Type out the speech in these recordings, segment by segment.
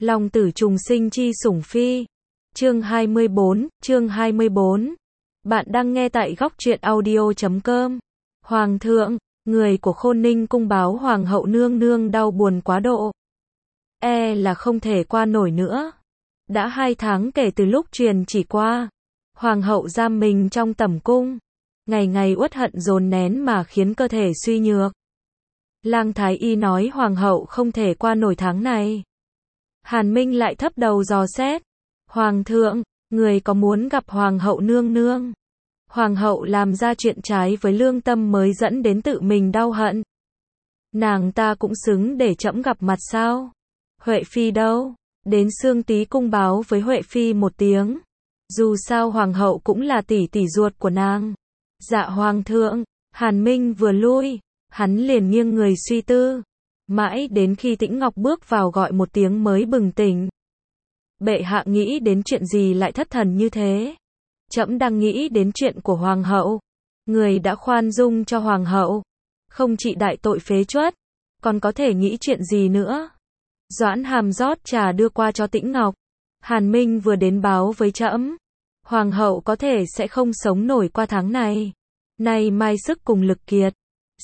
Long tử trùng sinh chi sủng phi. Chương 24. Bạn đang nghe tại góc truyện audio.com. Hoàng thượng, người của Khôn Ninh cung báo hoàng hậu nương nương đau buồn quá độ. Là không thể qua nổi nữa. Đã 2 tháng kể từ lúc truyền chỉ qua. Hoàng hậu giam mình trong tẩm cung. Ngày ngày uất hận dồn nén mà khiến cơ thể suy nhược. Lang Thái Y nói hoàng hậu không thể qua nổi tháng này. Hàn Minh lại thấp đầu dò xét. Hoàng thượng, người có muốn gặp hoàng hậu nương nương? Hoàng hậu làm ra chuyện trái với lương tâm mới dẫn đến tự mình đau hận. Nàng ta cũng xứng để trẫm gặp mặt sao? Huệ Phi đâu? Đến Xương Tý cung báo với Huệ Phi một tiếng. Dù sao hoàng hậu cũng là tỷ tỷ ruột của nàng. Dạ hoàng thượng. Hàn Minh vừa lui, hắn liền nghiêng người suy tư. Mãi đến khi Tĩnh Ngọc bước vào gọi một tiếng mới bừng tỉnh. Bệ hạ nghĩ đến chuyện gì lại thất thần như thế? Trẫm đang nghĩ đến chuyện của hoàng hậu. Người đã khoan dung cho hoàng hậu, không trị đại tội phế truất, còn có thể nghĩ chuyện gì nữa? Doãn Hàm rót trà đưa qua cho Tĩnh Ngọc. Hàn Minh vừa đến báo với trẫm, hoàng hậu có thể sẽ không sống nổi qua tháng này. Nay mai sức cùng lực kiệt.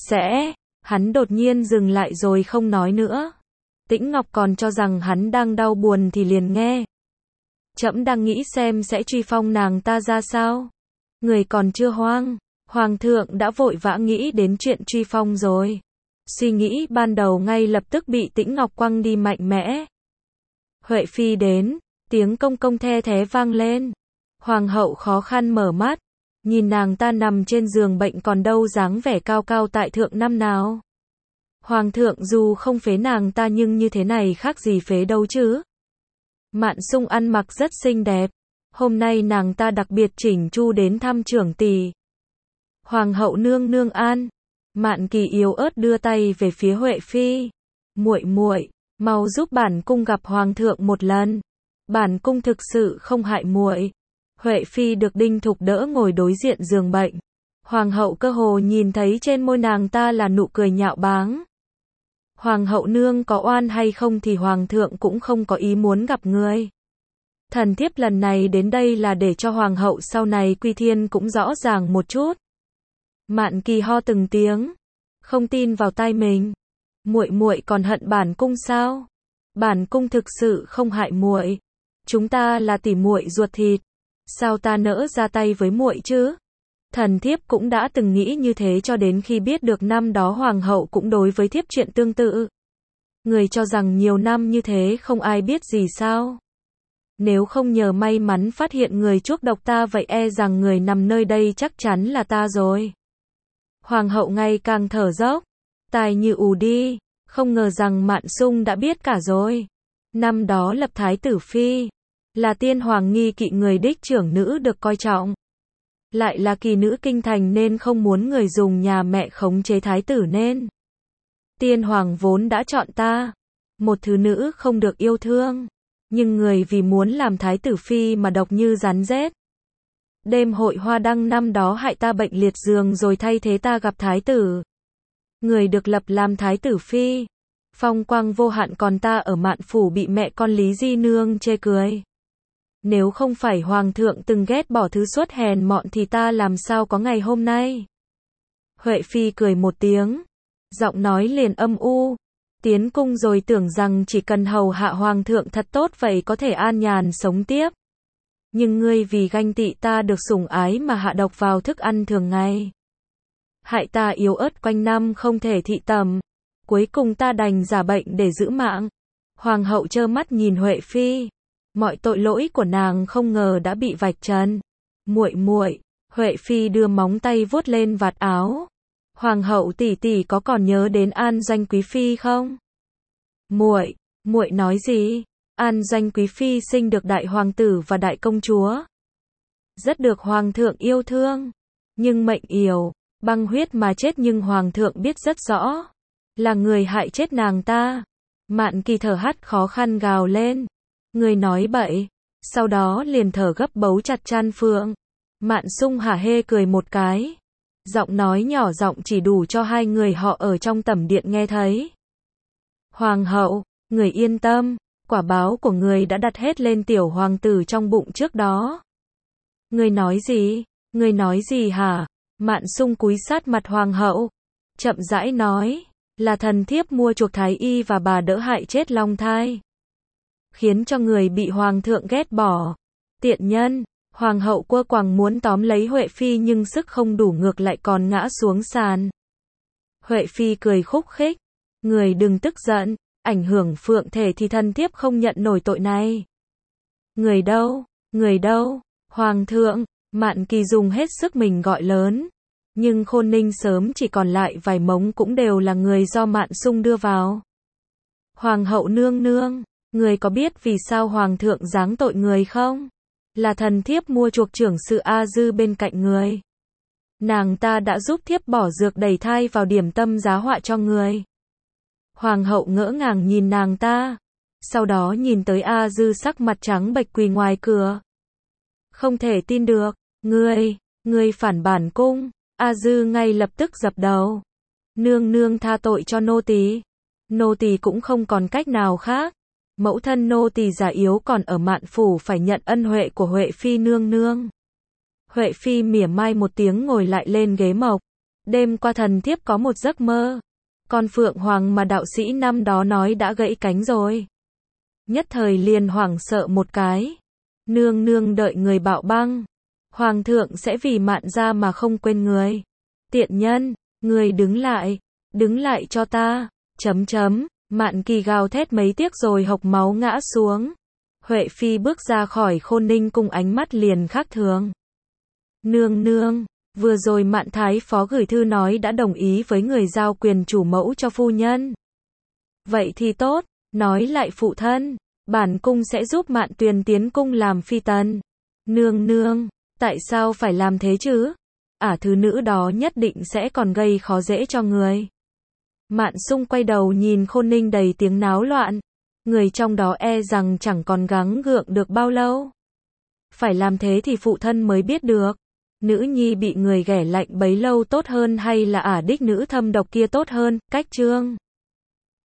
Hắn đột nhiên dừng lại rồi không nói nữa. Tĩnh Ngọc còn cho rằng hắn đang đau buồn thì liền nghe. Trẫm đang nghĩ xem sẽ truy phong nàng ta ra sao. Người còn chưa hoang, hoàng thượng đã vội vã nghĩ đến chuyện truy phong rồi. Suy nghĩ ban đầu ngay lập tức bị Tĩnh Ngọc quăng đi mạnh mẽ. Huệ Phi đến, tiếng công công the thé vang lên. Hoàng hậu khó khăn mở mắt, nhìn nàng ta nằm trên giường bệnh còn đâu dáng vẻ cao cao tại thượng năm nào. Hoàng thượng dù không phế nàng ta nhưng như thế này khác gì phế đâu chứ. Mạn Sung ăn mặc rất xinh đẹp. Hôm nay nàng ta đặc biệt chỉnh chu đến thăm trưởng tỷ. Hoàng hậu nương nương an. Mạn Kỳ yếu ớt đưa tay về phía Huệ Phi. Muội muội, mau giúp bản cung gặp hoàng thượng một lần. Bản cung thực sự không hại muội. Huệ Phi được Đinh Thục đỡ ngồi đối diện giường bệnh. Hoàng hậu cơ hồ nhìn thấy trên môi nàng ta là nụ cười nhạo báng. Hoàng hậu nương có oan hay không thì hoàng thượng cũng không có ý muốn gặp ngươi. Thần thiếp lần này đến đây là để cho hoàng hậu sau này quy thiên cũng rõ ràng một chút. Mạn Kỳ ho từng tiếng, không tin vào tai mình. Muội muội còn hận bản cung sao? Bản cung thực sự không hại muội. Chúng ta là tỷ muội ruột thịt, sao ta nỡ ra tay với muội chứ? Thần thiếp cũng đã từng nghĩ như thế cho đến khi biết được năm đó hoàng hậu cũng đối với thiếp chuyện tương tự. Người cho rằng nhiều năm như thế không ai biết gì sao? Nếu không nhờ may mắn phát hiện người chuốc độc ta vậy rằng người nằm nơi đây chắc chắn là ta rồi. Hoàng hậu ngày càng thở dốc, tai như ù đi, không ngờ rằng Mạn Sung đã biết cả rồi. Năm đó lập thái tử phi, là tiên hoàng nghi kỵ người đích trưởng nữ được coi trọng. Lại là kỳ nữ kinh thành nên không muốn người dùng nhà mẹ khống chế thái tử nên. Tiên hoàng vốn đã chọn ta, một thứ nữ không được yêu thương. Nhưng người vì muốn làm thái tử phi mà độc như rắn rết. Đêm hội hoa đăng năm đó hại ta bệnh liệt giường rồi thay thế ta gặp thái tử. Người được lập làm thái tử phi, phong quang vô hạn còn ta ở Mạn phủ bị mẹ con Lý Di Nương chê cười. Nếu không phải hoàng thượng từng ghét bỏ thứ suốt hèn mọn thì ta làm sao có ngày hôm nay. Huệ Phi cười một tiếng, giọng nói liền âm u. Tiến cung rồi tưởng rằng chỉ cần hầu hạ hoàng thượng thật tốt vậy có thể an nhàn sống tiếp. Nhưng ngươi vì ganh tị ta được sủng ái mà hạ độc vào thức ăn thường ngày. Hại ta yếu ớt quanh năm không thể thị tầm. Cuối cùng ta đành giả bệnh để giữ mạng. Hoàng hậu trơ mắt nhìn Huệ Phi. Mọi tội lỗi của nàng không ngờ đã bị vạch trần. Muội muội, Huệ Phi đưa móng tay vuốt lên vạt áo. Hoàng hậu tỷ tỷ có còn nhớ đến An Doanh quý phi không? Muội nói gì? An Doanh quý phi sinh được đại hoàng tử và đại công chúa. Rất được hoàng thượng yêu thương, nhưng mệnh yểu, băng huyết mà chết nhưng hoàng thượng biết rất rõ, là người hại chết nàng ta. Mạn Kỳ thở hắt khó khăn gào lên. Người nói bậy, sau đó liền thở gấp bấu chặt Chan Phượng. Mạn Sung hả hê cười một cái. Giọng nói nhỏ giọng chỉ đủ cho hai người họ ở trong tẩm điện nghe thấy. Hoàng hậu, người yên tâm, quả báo của người đã đặt hết lên tiểu hoàng tử trong bụng trước đó. Ngươi nói gì? Ngươi nói gì hả? Mạn Sung cúi sát mặt hoàng hậu, chậm rãi nói, là thần thiếp mua chuộc thái y và bà đỡ hại chết long thai, khiến cho người bị hoàng thượng ghét bỏ. Tiện nhân. Hoàng hậu quơ quàng muốn tóm lấy Huệ Phi nhưng sức không đủ ngược lại còn ngã xuống sàn. Huệ Phi cười khúc khích, người đừng tức giận, ảnh hưởng phượng thể thì thần thiếp không nhận nổi tội này. Người đâu? Người đâu? Hoàng thượng. Mạn Kỳ dùng hết sức mình gọi lớn, nhưng Khôn Ninh sớm chỉ còn lại vài mống cũng đều là người do Mạn Sung đưa vào. Hoàng hậu nương nương, người có biết vì sao hoàng thượng giáng tội người không? Là thần thiếp mua chuộc trưởng sự A Dư bên cạnh người. Nàng ta đã giúp thiếp bỏ dược đẩy thai vào điểm tâm giá họa cho người. Hoàng hậu ngỡ ngàng nhìn nàng ta, sau đó nhìn tới A Dư sắc mặt trắng bệch quỳ ngoài cửa. Không thể tin được, ngươi phản bản cung. A Dư ngay lập tức dập đầu. Nương nương tha tội cho nô tỳ. Nô tỳ cũng không còn cách nào khác. Mẫu thân nô tỳ già yếu còn ở Mạn phủ phải nhận ân huệ của Huệ Phi nương nương. Huệ Phi mỉa mai một tiếng ngồi lại lên ghế mộc. Đêm qua thần thiếp có một giấc mơ. Con phượng hoàng mà đạo sĩ năm đó nói đã gãy cánh rồi. Nhất thời liền hoảng sợ một cái. Nương nương đợi người bạo băng. Hoàng thượng sẽ vì Mạn gia mà không quên người. Tiện nhân, người đứng lại cho ta. Mạn Kỳ gào thét mấy tiếc rồi hộc máu ngã xuống. Huệ Phi bước ra khỏi Khôn Ninh cung ánh mắt liền khác thường. Nương nương, vừa rồi Mạn Thái Phó gửi thư nói đã đồng ý với người giao quyền chủ mẫu cho phu nhân. Vậy thì tốt, nói lại phụ thân, bản cung sẽ giúp Mạn Tuyền tiến cung làm phi tần. Nương nương, tại sao phải làm thế chứ? Thứ nữ đó nhất định sẽ còn gây khó dễ cho người. Mạn Sung quay đầu nhìn Khôn Ninh đầy tiếng náo loạn. Người trong đó e rằng chẳng còn gắng gượng được bao lâu. Phải làm thế thì phụ thân mới biết được. Nữ nhi bị người ghẻ lạnh bấy lâu tốt hơn hay là đích nữ thâm độc kia tốt hơn, cách chương.